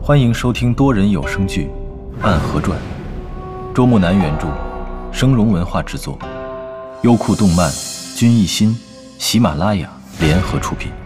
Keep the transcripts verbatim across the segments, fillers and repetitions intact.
欢迎收听多人有声剧《暗河传》，周木南原著，声荣文化制作，优酷动漫、君艺心、喜马拉雅联合出品。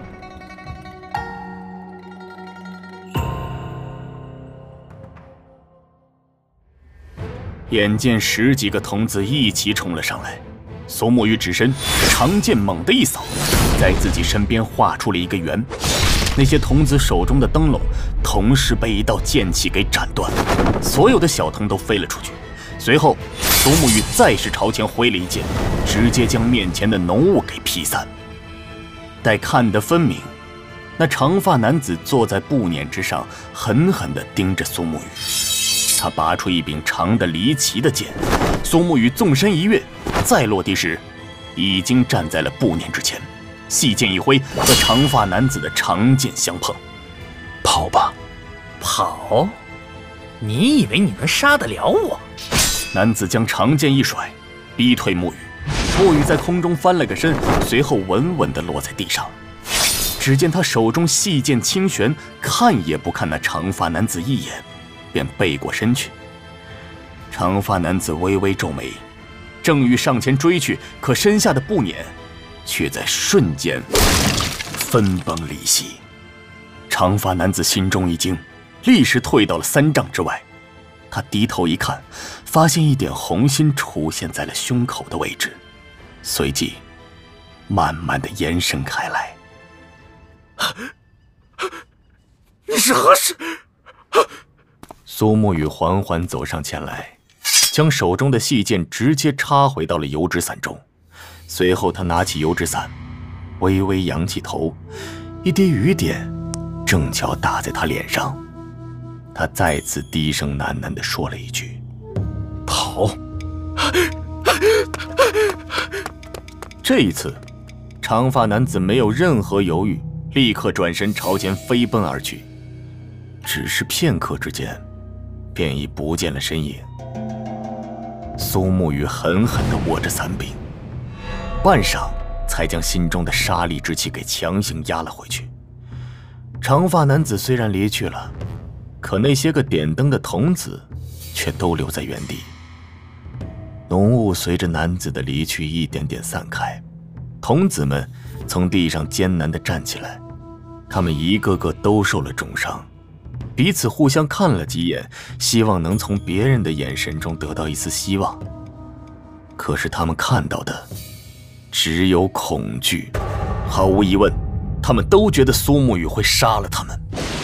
眼见十几个童子一起冲了上来，苏沐雨只身长剑猛地一扫，在自己身边画出了一个圆。那些童子手中的灯笼同时被一道剑气给斩断，所有的小藤都飞了出去。随后苏沐雨再是朝前挥了一剑，直接将面前的浓雾给劈散。待看得分明，那长发男子坐在布辇之上，狠狠地盯着苏沐雨。他拔出一柄长得离奇的剑，苏沐雨纵身一跃，再落地时已经站在了布辇之前，细剑一挥，和长发男子的长剑相碰。 跑吧！ 跑？你以为你能杀得了我？ 男子将长剑一甩，逼退沐雨。沐雨在空中翻了个身，随后稳稳地落在地上。只见他手中细剑轻旋，看也不看那长发男子一眼，便背过身去。长发男子微微皱眉，正欲上前追去，可身下的布辇却在瞬间分崩离析。长发男子心中一惊，立时退到了三丈之外。他低头一看，发现一点红心出现在了胸口的位置，随即慢慢的延伸开来。 你是何事？ 苏沐雨缓缓走上前来，将手中的细剑直接插回到了油纸伞中。随后他拿起油纸伞，微微扬起头，一滴雨点正巧打在他脸上。他再次低声喃喃地说了一句：跑。这一次长发男子没有任何犹豫，立刻转身朝前飞奔而去。只是片刻之间便已不见了身影。苏沐雨狠狠地握着伞柄，半晌才将心中的杀力之气给强行压了回去。长发男子虽然离去了，可那些个点灯的童子却都留在原地。浓雾随着男子的离去一点点散开，童子们从地上艰难地站起来，他们一个个都受了重伤，彼此互相看了几眼，希望能从别人的眼神中得到一丝希望。可是他们看到的只有恐惧。毫无疑问，他们都觉得苏沐雨会杀了他们。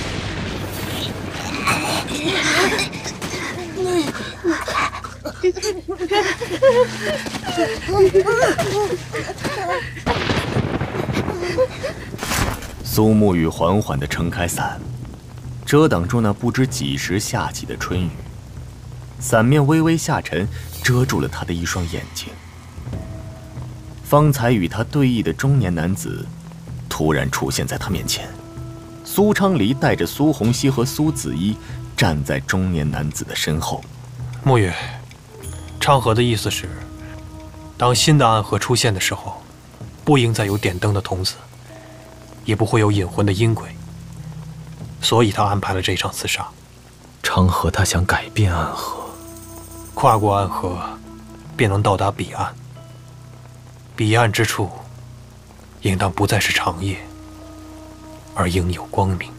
苏沐雨缓缓地撑开伞，遮挡住那不知几时下起的春雨，伞面微微下沉，遮住了他的一双眼睛。方才与他对弈的中年男子突然出现在他面前，苏昌黎带着苏红熙和苏子一站在中年男子的身后。 沐雨，昌河的意思是，当新的暗河出现的时候，不应再有点灯的童子，也不会有引魂的阴鬼，所以他安排了这场厮杀。 昌河他想改变暗河， 跨过暗河便能到达彼岸，彼岸之处应当不再是长夜，而应有光明。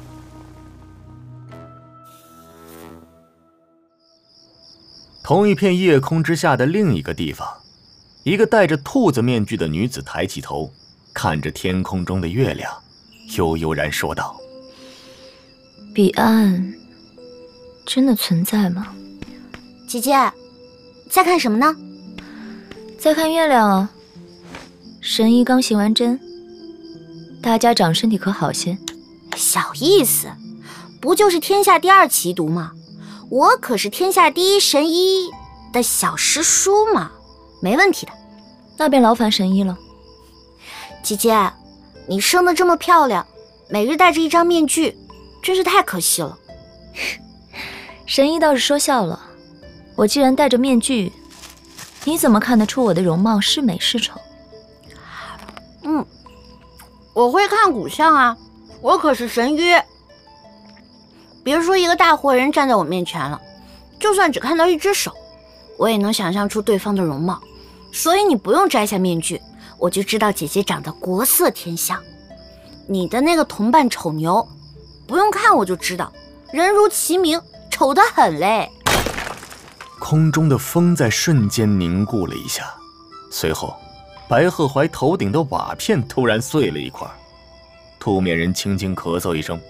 同一片夜空之下的另一个地方，一个戴着兔子面具的女子抬起头，看着天空中的月亮，悠悠然说道： 彼岸真的存在吗？ 姐姐，在看什么呢？ 在看月亮啊。神医刚行完针，大家长身体可好些？ 小意思，不就是天下第二奇毒吗？我可是天下第一神医的小师叔嘛，没问题的。 那便劳烦神医了。 姐姐，你生得这么漂亮，每日戴着一张面具，真是太可惜了。 神医倒是说笑了，我既然戴着面具，你怎么看得出我的容貌是美是丑？ 嗯，我会看骨相啊，我可是神医。 别说一个大活人站在我面前了，就算只看到一只手，我也能想象出对方的容貌。所以你不用摘下面具，我就知道姐姐长得国色天香。你的那个同伴丑牛，不用看我就知道，人如其名，丑得很嘞。 空中的风在瞬间凝固了一下，随后白鹤怀头顶的瓦片突然碎了一块。兔面人轻轻咳嗽一声，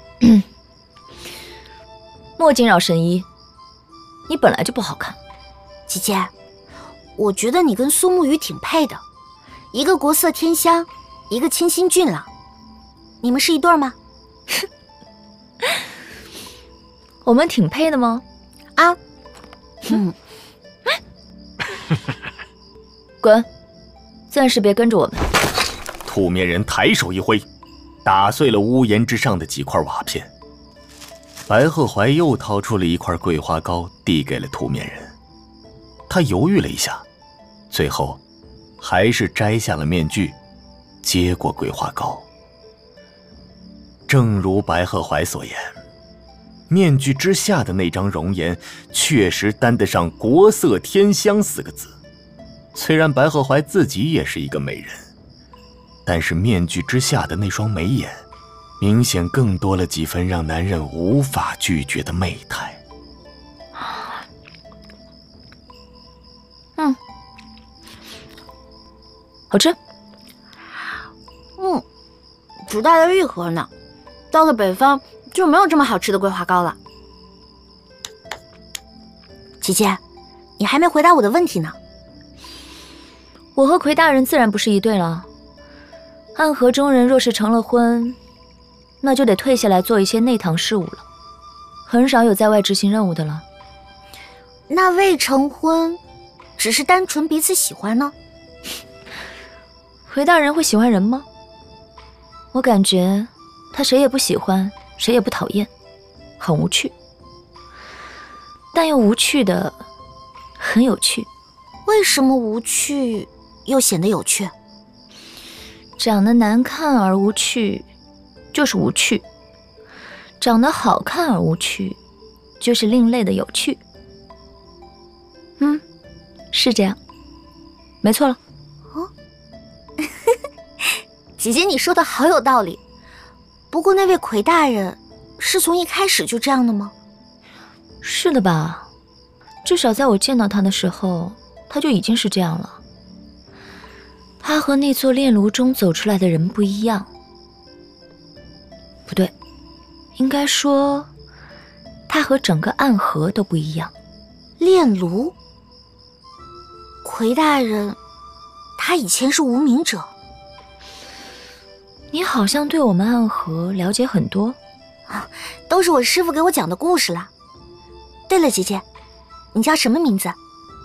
莫惊扰神医，你本来就不好看。 姐姐，我觉得你跟苏沐雨挺配的，一个国色天香，一个清新俊朗，你们是一对吗？ 我们挺配的吗？ 啊，嗯， 滚，暂时别跟着我们。 兔面人抬手一挥，打碎了屋檐之上的几块瓦片。白鹤怀又掏出了一块桂花糕，递给了兔面人。他犹豫了一下，最后还是摘下了面具，接过桂花糕。正如白鹤怀所言，面具之下的那张容颜确实担得上国色天香四个字。虽然白鹤怀自己也是一个美人，但是面具之下的那双眉眼明显更多了几分让男人无法拒绝的媚态。 嗯，好吃。 嗯，只带了一盒呢，到了北方就没有这么好吃的桂花糕了。姐姐，你还没回答我的问题呢。 我和魁大人自然不是一对了。暗河中人若是成了婚，那就得退下来做一些内堂事务了，很少有在外执行任务的了。 那未成婚，只是单纯彼此喜欢呢？ 魁大人会喜欢人吗？我感觉他谁也不喜欢，谁也不讨厌，很无趣，但又无趣的很有趣。 为什么无趣又显得有趣？ 长得难看而无趣，就是无趣；长得好看而无趣，就是另类的有趣。嗯，是这样，没错了。 哦，姐姐，你说的好有道理。不过那位魁大人是从一开始就这样的吗？ 是的吧，至少在我见到他的时候，他就已经是这样了。他和那座炼炉中走出来的人不一样，不对，应该说他和整个暗河都不一样。 炼炉？魁大人他以前是无名者。 你好像对我们暗河了解很多啊，都是我师父给我讲的故事啦。对了，姐姐，你叫什么名字？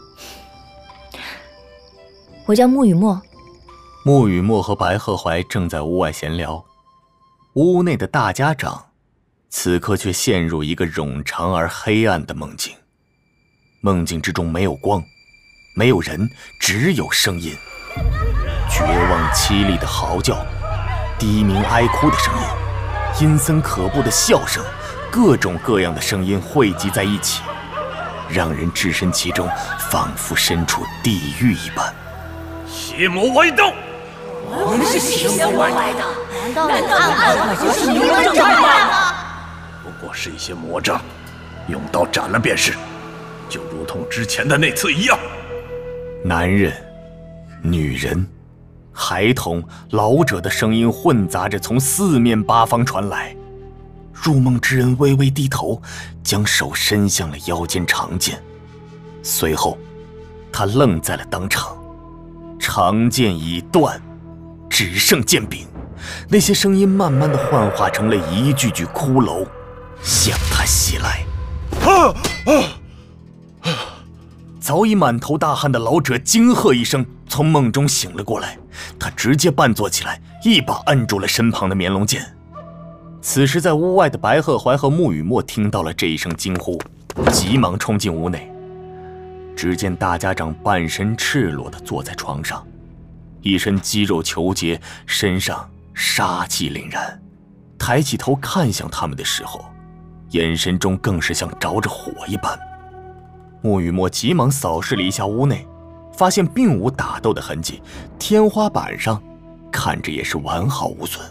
我叫沐雨墨。 沐雨墨和白鹤怀正在屋外闲聊，屋内的大家长此刻却陷入一个冗长而黑暗的梦境。梦境之中没有光，没有人，只有声音，绝望凄厉的嚎叫，低鸣哀哭的声音，阴森可怖的笑声，各种各样的声音汇集在一起，让人置身其中，仿佛身处地狱一般。 邪魔歪道！ 我们是邪魔歪道？难道你暗暗就是你们正派吗？ 不过是一些魔障，用刀斩了便是，就如同之前的那次一样。 男人、女人、孩童、老者的声音混杂着从四面八方传来。入梦之人微微低头，将手伸向了腰间长剑，随后他愣在了当场。长剑已断，只剩剑柄。那些声音慢慢的幻化成了一具具骷髅，向他袭来。啊啊！早已满头大汗的老者惊喝一声，从梦中醒了过来。他直接半坐起来，一把摁住了身旁的棉龙剑。此时在屋外的白鹤怀和沐雨墨听到了这一声惊呼，急忙冲进屋内。只见大家长半身赤裸地坐在床上，一身肌肉虬结，身上杀气凛然。抬起头看向他们的时候， 眼神中更是像着着火一般。穆雨墨急忙扫视了一下屋内，发现并无打斗的痕迹，天花板上看着也是完好无损。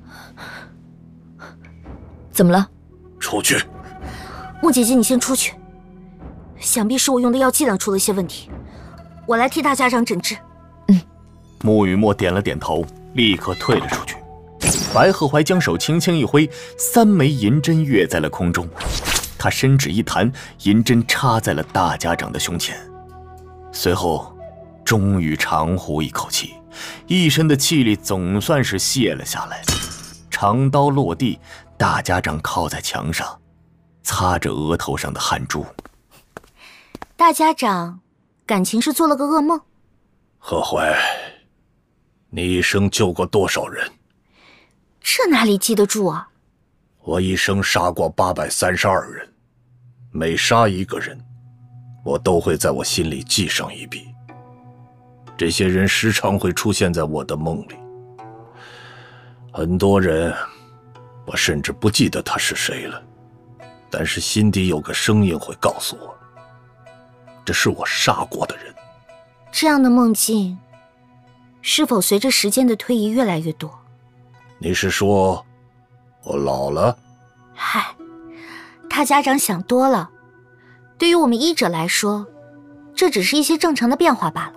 怎么了？ 出去！ 穆姐姐，你先出去。想必是我用的药剂量出了些问题，我来替大家长诊治。 嗯。 穆雨墨点了点头，立刻退了出去。白鹤怀将手轻轻一挥，三枚银针跃在了空中。他伸指一弹，银针插在了大家长的胸前。随后，终于长呼一口气，一身的气力总算是卸了下来。长刀落地，大家长靠在墙上，擦着额头上的汗珠。 大家长，感情是做了个噩梦？ 贺怀，你一生救过多少人？ 这哪里记得住啊？ 我一生杀过八百三十二人，每杀一个人，我都会在我心里记上一笔。这些人时常会出现在我的梦里，很多人，我甚至不记得他是谁了，但是心底有个声音会告诉我，这是我杀过的人。 这样的梦境，是否随着时间的推移越来越多？ 你是说，我老了？ 嗨，大家长想多了。对于我们医者来说，这只是一些正常的变化罢了。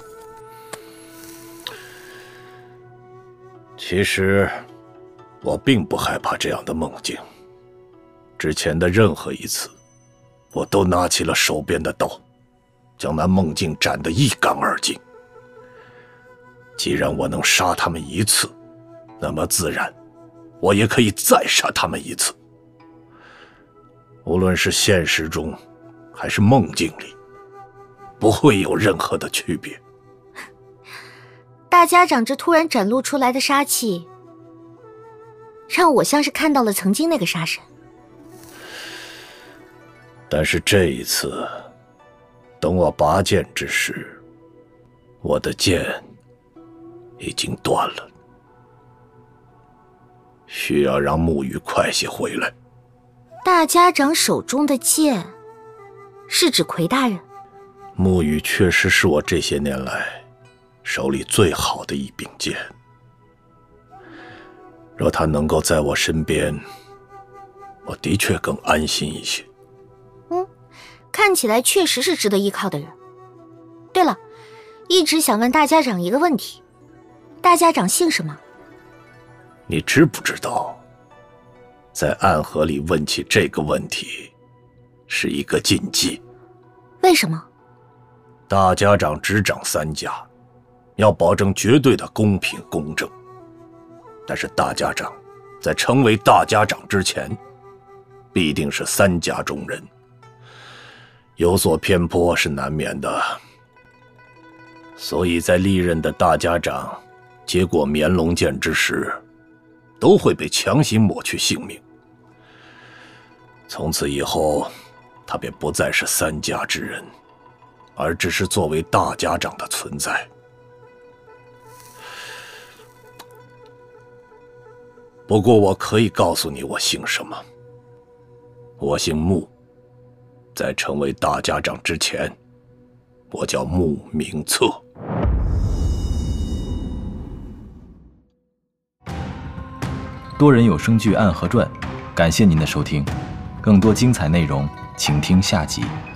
其实，我并不害怕这样的梦境。之前的任何一次，我都拿起了手边的刀，将那梦境斩得一干二净。既然我能杀他们一次，那么自然，我也可以再杀他们一次。无论是现实中，还是梦境里，不会有任何的区别。 大家长这突然展露出来的杀气，让我像是看到了曾经那个杀神。 但是这一次，等我拔剑之时，我的剑已经断了。需要让沐雨快些回来。 大家长手中的剑，是指魁大人？ 沐雨确实是我这些年来手里最好的一柄剑。若他能够在我身边，我的确更安心一些。 嗯，看起来确实是值得依靠的人。对了，一直想问大家长一个问题，大家长姓什么？ 你知不知道，在暗河里问起这个问题，是一个禁忌。 为什么？ 大家长执掌三家，要保证绝对的公平公正。但是大家长在成为大家长之前，必定是三家中人，有所偏颇是难免的。所以在历任的大家长接过绵龙剑之时，都会被强行抹去性命。从此以后，他便不再是三家之人，而只是作为大家长的存在。不过我可以告诉你我姓什么，我姓穆，在成为大家长之前，我叫穆明策。 多人有声剧《暗河传》，感谢您的收听，更多精彩内容，请听下集。